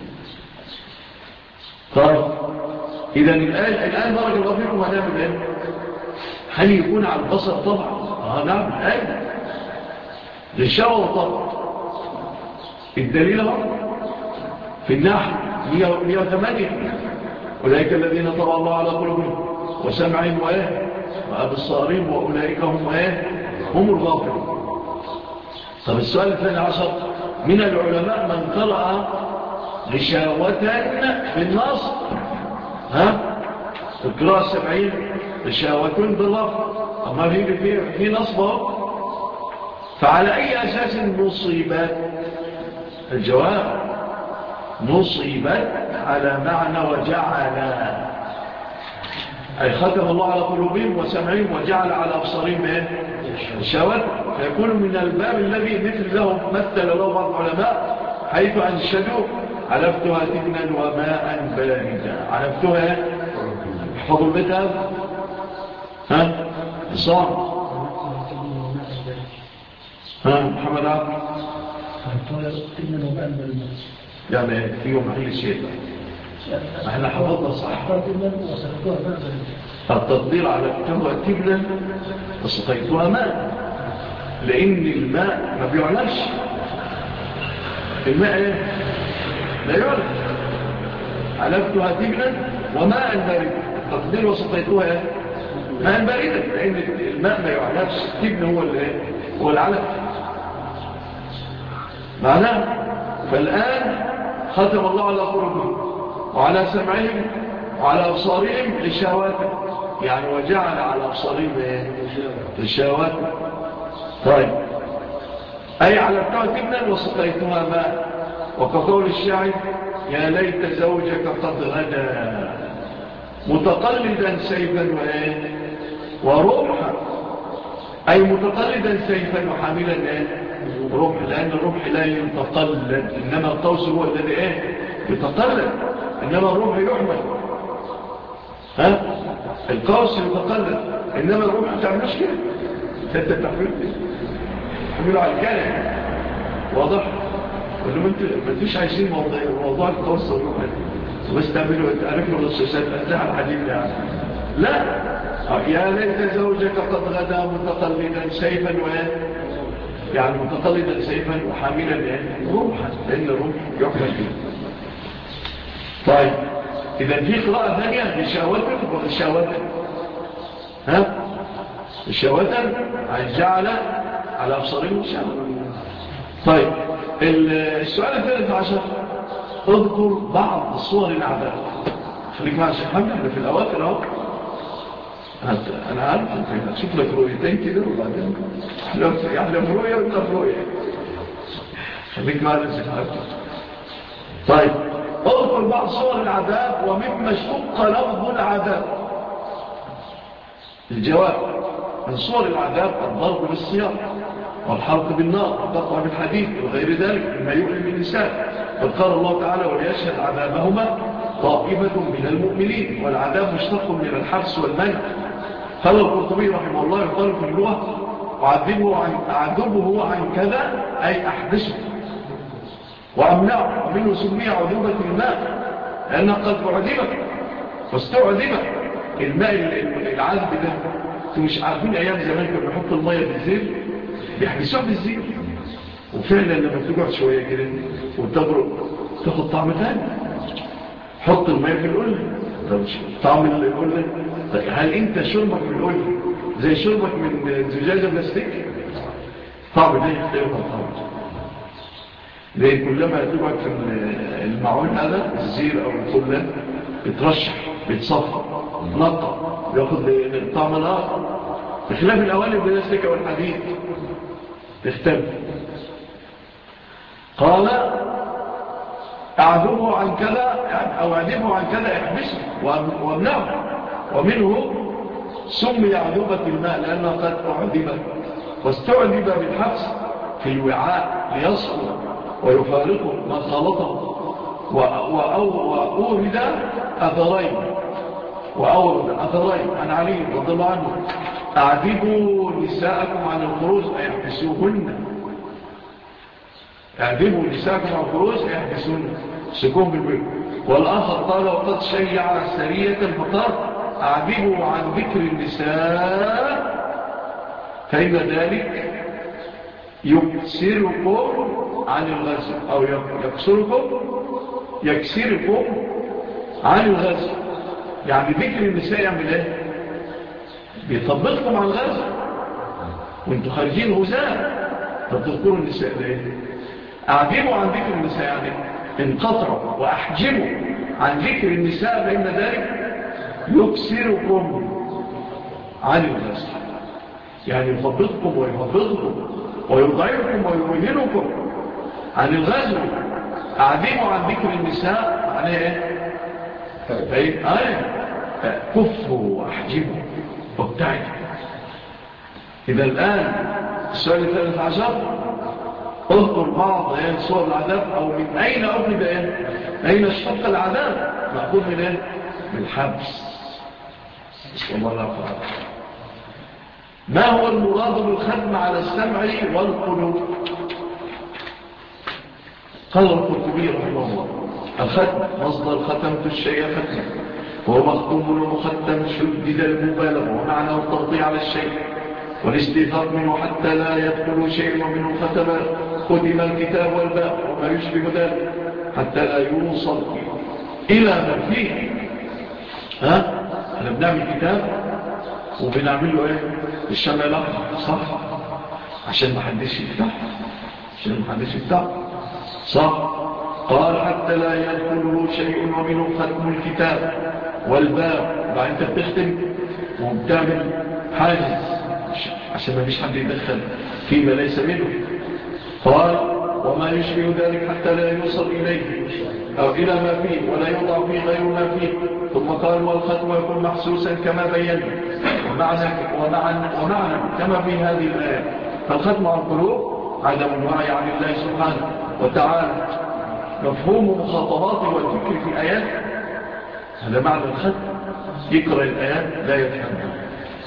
A: طيب إذا الآن الآن بارك الله فيكم هنعمل إيه؟ هل يكون على البصر طبعا؟ آه نعم الآن للشوى طبعا. الدليل هو في النحل مئة وثمانية أولئك الذين طبع الله على قلوبهم وسمعهم وإيه وأبصارهم وأولئك هم إيه هم الغافلون. طب السؤال الثاني عشر. من العلماء من قرأ غشاوة في النص ها القراءة السبعين غشاوة بالرفع أما في في, في نصبه فعلى أي أساس نصيبت؟ الجواب نصيبت على معنى وجعل أي ختم الله على قلوبهم وسمعهم وجعل على أبصارهم غشاوة. فيكون من الباب الذي مثل له مثل له بعض العلماء حيث أنشدوا علفتها تبنا وماء باردا. علفتها احفظوا البتاب ها صام ها محمد عبد يعني فيهم محل شيء ما احنا حفظنا صح. التطبير على كتبها تبنا وسقيتها ماء لأن الماء ما بيعلش. الماء ايه لا يعلم. علفتها تبنا وماء بارد. التطبير وسقيتها ماء بارد لأن الماء ما يعلش. تبنا هو الايه هو العلف معناه. فالآن ختم الله على قلوبهم وعلى سمعهم وعلى أبصارهم غشاوات يعني وجعل على أبصارهم غشاوات. طيب أي على بتوع تبنا وسقيتها ماء. وكقول الشاعر يا ليت زوجك قد غدا متقلدا سيفا ورمحا أي متقلدا سيفا وحاملا رمح لأن الرمح لا يتقلد إنما القوس هو الذي إيه يتقلد إنما الرمح يحمل. ها القوس يتقلد إنما الرمح تعملش كده أنت تحمل تحمله على الكلام واضح. قل لهم ما انتوش عايزين موضوع, موضوع القوس والرمح بس تعملوا تعرفوا الرصاصات أسلحة الحديد يعني لا. يا ليت زوجك قد غدا متقلدا سيفا وإيه يعني متقلدا سيفا وحاملا رمحا لأن الرمح يحمل فيه. طيب إذا في قراءة ثانية بشاوة وغشاوة ها بشاوة جعل على أبصارهم شاوة. طيب السؤال الثالث عشر. اذكر بعض صور العذاب. خليك مع الشيخ محمد احنا في الأواخر اهو أنا عارف شوف لك رؤيتين كده وبعدين يحلم رؤية ولا رؤية خليك معنا الزكاة. طيب اذكر بعض صور العذاب ومما اشتق لفظ العذاب. الجواب: من صور العذاب الضرب بالسياط والحرق بالنار والقطع بالحديد وغير ذلك مما يؤلم الإنسان. قد قال الله تعالى: وليشهد عذابهما طائفة من المؤمنين. والعذاب مشتق من الحبس والمنع. قال القرطبي رحمه الله: يقال في اللغة أعذبه عن, أعذبه عن كذا أي أحبسه وأمنعه. ومنه سمي عذوبة الماء لأنها قد أعذبك واستعذبك. الماء العذب ده انتوا مش عارفين أيام زمان كانوا بيحطوا المية بالزيت بيحبسوها بالزيت، وفعلا لما تقعد شوية كده وتبرد تاخد طعم تاني. حط المية في القلة طعم القلة. هل انت شربك من القلة زي شربك من زجاجة بلاستيك؟ طعم ده يختلف عن طعم. لأن كلما تقعد في المعون هذا الزير أو القلة بترشح بتصفى نقى بياخد طعم الآخر، بخلاف الأواني البلاستيك أو الحديد تختلف. قال: أعذبه عن كذا أو أعذبه عن كذا احبسه وامنعه. ومنه سمي عذوبة الماء لأنه قد أعذب واستعذب بالحبس في الوعاء ليصفر ويفارقه ما خلطه. وأورد أثرين وأورد أثرين عن علي رضي الله عنه: أعذبوا نساءكم عن الخروج أيحبسوهن. أعذبوا نساءكم عن الخروج أيحبسوهن سكون بالبيت. والآخر قال: وقد شيع سرية فقال: أعذبوا عن ذكر النساء فإن ذلك يكسركم عن الغزو أو يكسركم يكسركم عن الغزو. يعني ذكر النساء يعمل ايه؟ بيطبقكم عن الغزو وانتوا خارجين غزاة. فتذكروا النساء ليه؟ أعذبوا عن ذكر النساء يعني انقطعوا وأحجموا عن ذكر النساء فإن ذلك يكسركم عن الغزو. يعني يطبقكم ويهبطكم ويضعفكم ويوهنكم عن الغزو. أعذبوا عن ذكر النساء معناه ايه؟ آية كفوا وأحجموا وابتعدوا. إذا الآن السؤال الثالث عشر: اذكر بعض صور العذاب أو من أين أبلد ايه؟ أين اشتق العذاب؟ مأخوذ من ايه؟ من الحبس. بسم الله الرحمن الرحيم. ما هو المراد بالختم على السمع والقلوب؟ قال القرطبي رحمه الله: الختم مصدر ختمت الشيء ختم، وهو مختوم ومختم شدد المبالغة ومعنى التغطية على الشيء والاستيثاق منه حتى لا يدخل شيء ومنه ختم ختم الكتاب والباب وما يشبه ذلك حتى لا يوصل إلى ما فيه. ها؟ احنا بنعمل كتاب وبنعمل له ايه؟ الشمع الأحمر، صح؟ عشان ما حدش يفتح عشان ما حدش يفتح صح؟ قال: حتى لا يدخله شيء ومنه ختم الكتاب والباب. بعد انت بتختم وبتعمل حاجز عشان ما فيش حد يدخل فيما ليس منه. قال: وما يشبه ذلك حتى لا يوصل إليه أو إلى ما فيه ولا يوضع فيه غير ما فيه. ثم قال: والختم يكون محسوسا كما بينا ومعنى, ومعنى, ومعنى كما في هذه الآية. فالختم على القلوب عدم الوعي عن الله سبحانه وتعالى. مفهوم مخاطباته والفكر في آيات هذا معنى الختم. يقرأ الآيات لا يفهمها،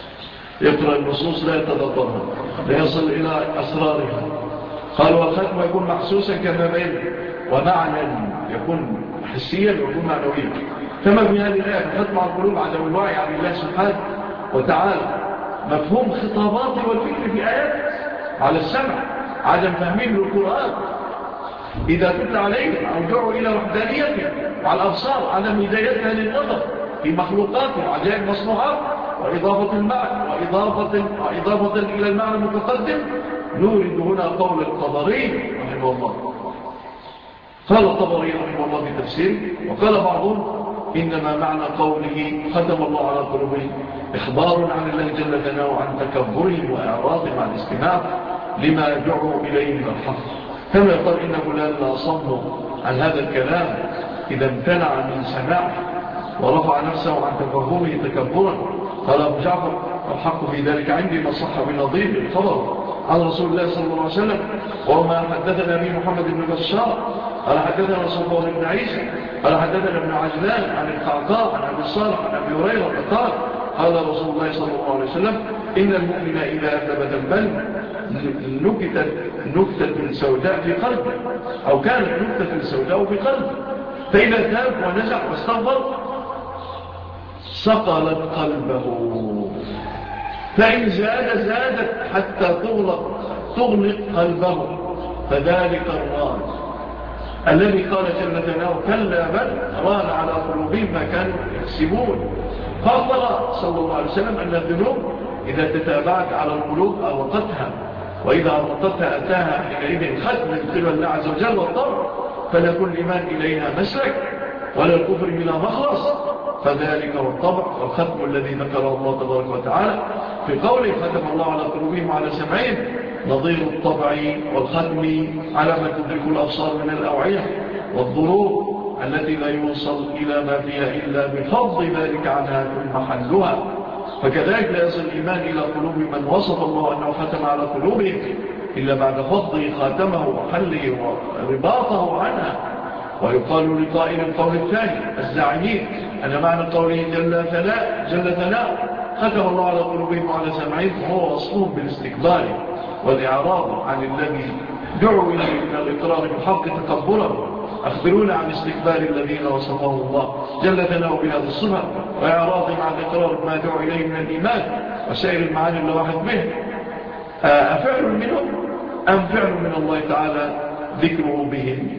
A: يقرأ النصوص لا يتدبرها، لا يصل إلى أسرارها. قال: والختم يكون محسوسا كما بين ومعنى يكون حسيا ويكون معنويا كما في هذه الآية. الختم على القلوب عدم الوعي عن الله سبحانه وتعالى. مفهوم خطاباته والفكر في آيات على السمع عدم فهمهم للقرآن إذا تتلى عليهم أو دعوا إلى وحدانيته. وعلى الأبصار عدم هدايتها للنظر في مخلوقاته وعجائب مصنوعات وإضافة المعنى وإضافة, وإضافة إلى المعنى المتقدم. نورد هنا قول الطبري رحمه الله. قال الطبري رحمه الله في تفسير، وقال بعضهم: إنما معنى قوله ختم الله على قلوبهم إخبار عن الله جل جلاله عن تكبرهم وإعراضهم عن الاستماع لما دعوا إليه من الحق كما يقال إن فلان لا صم عن هذا الكلام إذا امتنع من سماعه ورفع نفسه عن تفهمه تكبرا. قال أبو جعفر الحق في ذلك عندي ما صح بنظير الخبر عن رسول الله صلى الله عليه وسلم وما حدثنا به محمد بن بشار قال حدثنا صفوان بن عيسى قال حدثنا ابن عجلان عن القعقاع عن أبي صالح عن أبي هريرة قال قال رسول الله صلى الله عليه وسلم إن المؤمن إذا ثبت البل نكتت نكتة سوداء في قلبه أو كانت نكتة سوداء في قلبه فإذا تاب ونزع واستغفر صقلت قلبه فإن زاد زادت حتى تغلق تغلق قلبه فذلك الران الذي قال جل جلاله كلا بل ران على قلوبهم ما كانوا يكسبون. فأخبر صلى الله عليه وسلم أن الذنوب إذا تتابعت على القلوب أوقتها وإذا أوقتها أتاها حينئذ ختم من قبل الله عز وجل والطبع فلا كل إيمان إليها مسلك ولا الكفر منها مخلص فذلك هو الطبع والختم الذي ذكره الله تبارك وتعالى في قوله ختم الله على قلوبهم وعلى سمعهم نظير الطبع والختم على ما تدرك الأبصار من الأوعية والضروب التي لا يوصل إلى ما فيها إلا بفضل ذلك عنها ثم محلها. فكذلك لا يصل الإيمان إلى قلوب من وصف الله أنه ختم على قلوبهم إلا بعد فضله خاتمه وحله ورباطه عنها. ويقال لقائل القول الثاني الزاعمين أن معنى قوله جل ثناء جل ثناء ختم الله على قلوبهم وعلى سمعهم وهو وصفهم بالاستكبار والإعراض عن الذي دعوا إليه من الإقرار بالحق تكبرا. أخبرونا عن استكبار الذين وصفهم الله جل ثناء بهذا الصفة وإعراضهم عن الإقرار بما دعوا إليه من الإيمان وسائر المعاني الواحد به. أفعل منهم أم فعل من الله تعالى ذكره بهم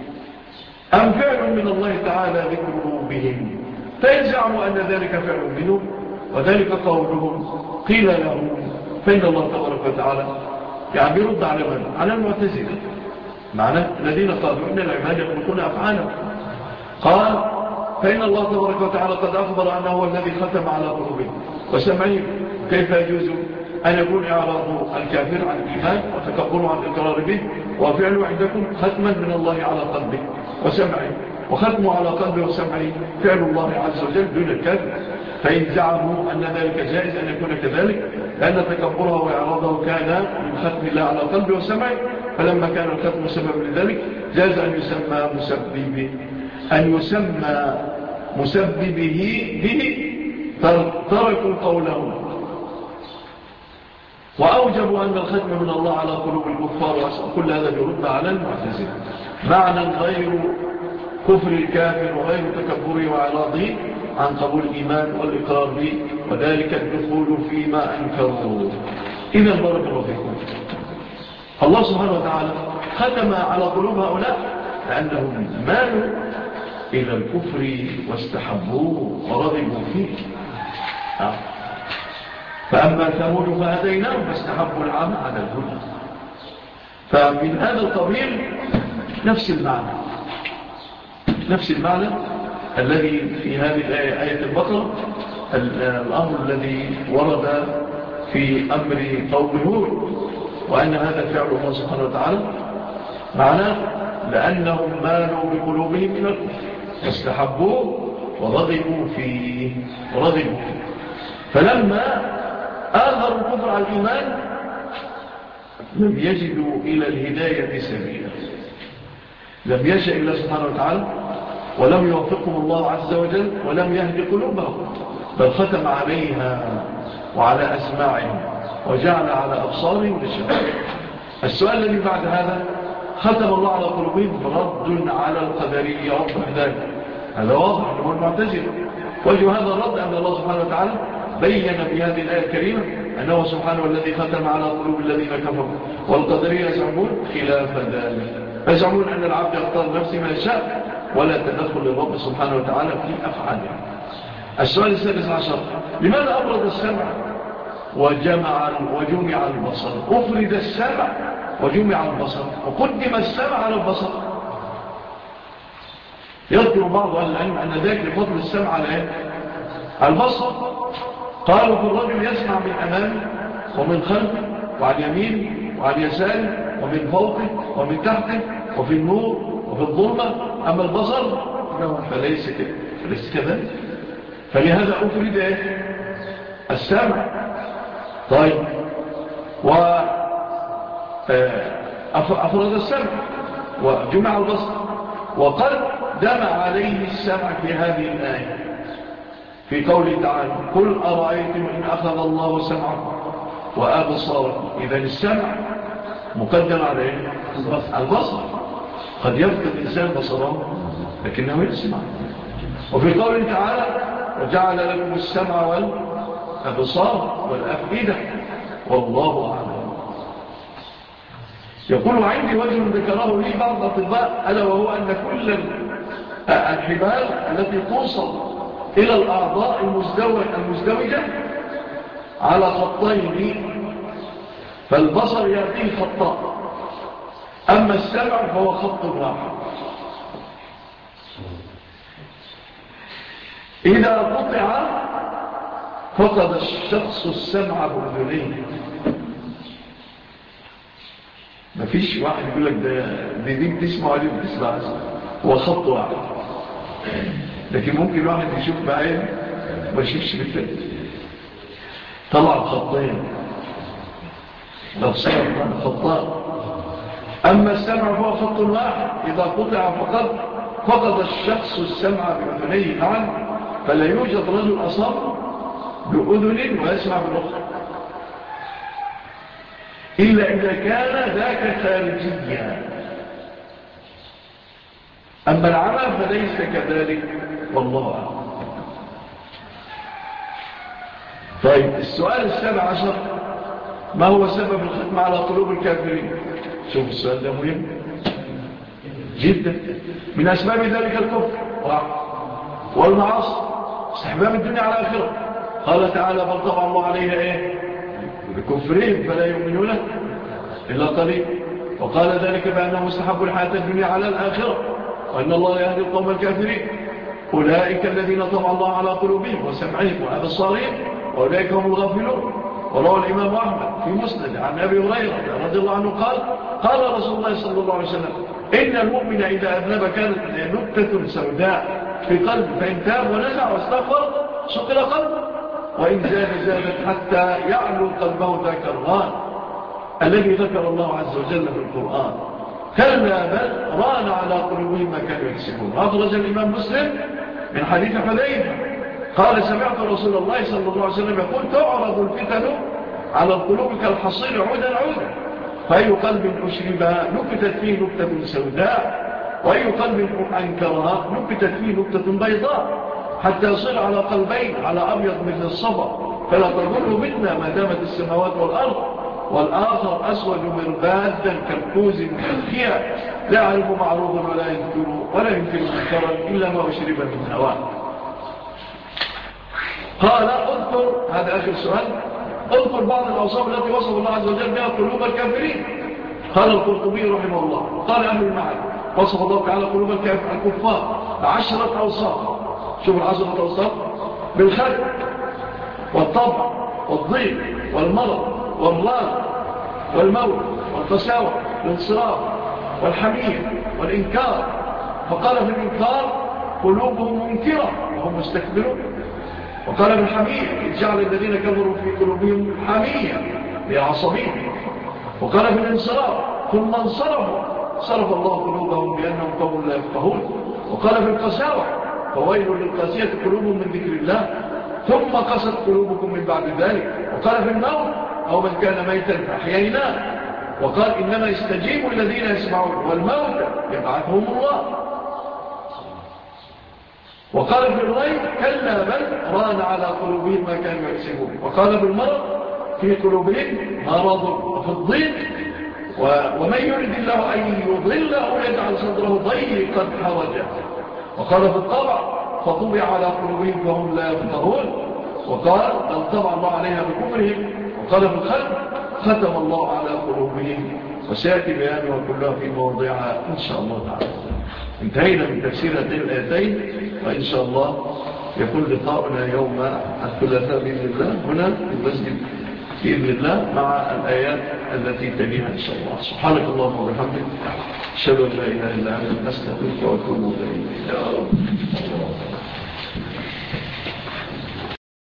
A: أم فعل من الله تعالى ذكره بهم فإن زعموا أن ذلك فعل منهم وذلك قولهم قيل لهم فإن الله تبارك وتعالى يعني يرد على من؟ على المعتزلة معنى الذين قالوا إن العباد يخلقون أفعالهم قال فإن الله تبارك وتعالى قد أخبر أنه هو الذي ختم على قلوبهم وسمعهم كيف يجوز أن يكون إعراض الكافر عن الإيمان وتكبره عن الإقرار به وفعله عندكم ختما من الله على قلبه وسمعه وختمه على قلبه وسمعه فعل الله عز وجل دون الكافر. فإن زعموا أن ذلك جائز أن يكون كذلك لأن تكبره وإعراضه كان من ختم الله على قلبه وسمعه فلما كان الختم سبب لذلك جاز أن يسمى مسببه أن يسمى مسببه به تركوا قوله وأوجبوا أن الختم من الله على قلوب الكفار كل هذا يرد على المعتزلة معنى غير كفر الكافر وغير تكبره وإعراضه عن قبول الإيمان والإقرار به وذلك الدخول فيما أنكروا. إذا بارك الله فيكم الله سبحانه وتعالى ختم على قلوب هؤلاء لأنهم مالوا إلى الكفر واستحبوه ورغبوا فيه. آه. فأما ثمود فهديناهم فاستحبوا العام على الهدى. فمن هذا القبيل نفس المعنى نفس المعنى الذي في هذه الآية آية البقرة الأمر الذي ورد في أمر قوم هود وأن هذا فعل الله سبحانه وتعالى معناه لأنهم مالوا بقلوبهم من الكفر فاستحبوه ورغبوا فيه ورغبوا فيه فلما آخروا الكفر على الإيمان لم يجدوا إلى الهداية سبيلا لم يشاء الله سبحانه وتعالى ولم يوفقهم الله عز وجل ولم يهدي قلوبهم بل ختم عليها وعلى أسماعهم وجعل على أبصارهم غشاوة. السؤال الذي بعد هذا ختم الله على قلوبهم رد على القدرية يوضح ذلك هذا واضح هو المعتزلة وجه هذا الرد أن الله سبحانه وتعالى بين بهذه الآية الكريمة أنه سبحانه الذي ختم على قلوب الذين كفروا والقدرية يزعمون خلاف ذلك يزعمون أن العبد يختار نفسه ما يشاء ولا تدخل للرب سبحانه وتعالى في أفعاله. السؤال السادس عشر لماذا أبرد السمع وجمع وجمع البصر أفرد السمع وجمع البصر وقدم السمع على البصر؟ يذكر بعض أهل العلم أن ذلك لفضل السمع على البصر قالوا في الرجل يسمع من أمامه ومن خلفه وعن يمين وعن يساره ومن فوقه ومن تحته وفي النور وفي الظلمة. أما البصر فليس كده فليس كذلك. فلهذا أفرد إيه؟ السمع. طيب وأفرد السمع وجمع البصر، وقد دم عليه السمع في هذه الآية في قوله تعالى قل أرأيتم إن أخذ الله سمعكم وأبصاركم. إذن السمع مقدم عليه البصر. قد يفقد الإنسان بصره لكنه يسمع. وفي قوله تعالى وجعل لكم السمع والأبصار والأفئدة والله أعلم. يقول عندي وجه ذكره لي بعض الأطباء ألا وهو أن كل الحبال التي توصل إلى الأعضاء المزدوجة على خطين، فالبصر يأتيه خطان، أما السمع فهو خط واحد. إذا قطع فقد الشخص السمع بأذنيه. ما فيش واحد يقول لك ده دي بتسمع وليه بتسمع، هو خط واحد. لكن ممكن واحد يشوف بعين ما يشوفش بالتالي، طلع خطين تفصيل خطان. أما السمع فهو خط واحد، إذا قطع فقد فقد الشخص السمع بأذنيه معا، فلا يوجد رجل أصم بأذن ويسمع بالأخرى إلا إذا كان ذاك خارجيا. أما العمى فليس كذلك والله أعلم. طيب السؤال السابع عشر ما هو سبب الختم على قلوب الكافرين؟ شوف السؤال ده مهم جدا. من أسباب ذلك الكفر والمعاصي استحباب الدنيا على الآخرة. قال تعالى بل طبع الله عليها إيه؟ بكفرهم فلا يؤمنون إلا قليل. وقال ذلك بأنهم استحبوا الحياة الدنيا على الآخرة وأن الله يهدي القوم الكافرين. أولئك الذين طبع الله على قلوبهم وسمعهم وأبصارهم وأولئك هم الغافلون. وروى الإمام أحمد في مسند عن أبي هريرة رضي الله عنه قال قال رسول الله صلى الله عليه وسلم إن المؤمن إذا أذنب كانت نكتة سوداء في قلب، فإن تاب ونزع واستغفر سقل قلبه، وإن زاد زادت حتى يعلو قلبه ذاك الران الذي ذكر الله عز وجل في القرآن. كلا بل ران على قلوبهم ما كانوا يكسبون. أخرج الإمام مسلم من حديث حذيفة قال سمعت رسول الله صلى الله عليه وسلم يقول تعرض الفتن على القلوب كالحصير عودا عودا، فأي قلب أشربها نكتت فيه نكتة سوداء، وأي قلب أنكرها نكتت فيه نكتة بيضاء، حتى يصير على قلبين على أبيض مثل الصفا، فلا تضر منا ما دامت السماوات والأرض، والآخر أسود مربادا كالكوز مكالكيا لا يعرف معروفا ولا ينكر ولا ينكر منكرا إلا ما أشرب من هواه. قال اذكر، هذا آخر سؤال، اذكر بعض الأوصاف التي وصف الله عز وجل بها قلوب الكافرين. قال القرطبي رحمه الله قال أهل المعاني وصف الله تعالى قلوب الكفار بعشرة أوصاف. شوف العشرة أوصاف: بالخلق والطبع والضيق والمرض والران والموت والقساوة والانصراف والحمية والإنكار. فقال في الإنكار قلوبهم منكرة وهم مستكبرون. وقال في الحمية جعل الذين كفروا في قلوبهم حمية بعصبين. وقال في الانصراف ثم انصرفوا صرف الله قلوبهم بأنهم قوم لا يفقهون. وقال في القساوة فويل للقاسية قلوبهم من ذكر الله ثم قست قلوبكم من بعد ذلك. وقال في الموت أو من كان ميتا فأحييناه. وقال إنما يستجيب الذين يسمعون والموت يبعثهم الله. وقال في الريب كلا بل ران على قلوبهم ما كانوا يكسبون. وقال في المرض في قلوبهم مرض. وفي الضيق ومن يرد الله أن يضله يجعل صدره ضيقا حرجا. وقال في الطبع فطبع على قلوبهم فهم لا يفقهون. وقال بل طبع الله عليها بكفرهم. وقال في الخلق ختم الله على قلوبهم. وسيأتي بيانها كلها في مواضيعها إن شاء الله تعالى. انتهينا من تفسير هذين الآيتين، وإن شاء الله يكون لقاؤنا يوم الثلاثاء بإذن الله هنا في المسجد بإذن الله مع الآيات التي تليها إن شاء الله. سبحانك اللهم وبحمدك أشهد أن لا إله إلا أنت أستغفرك وأتوب إليك.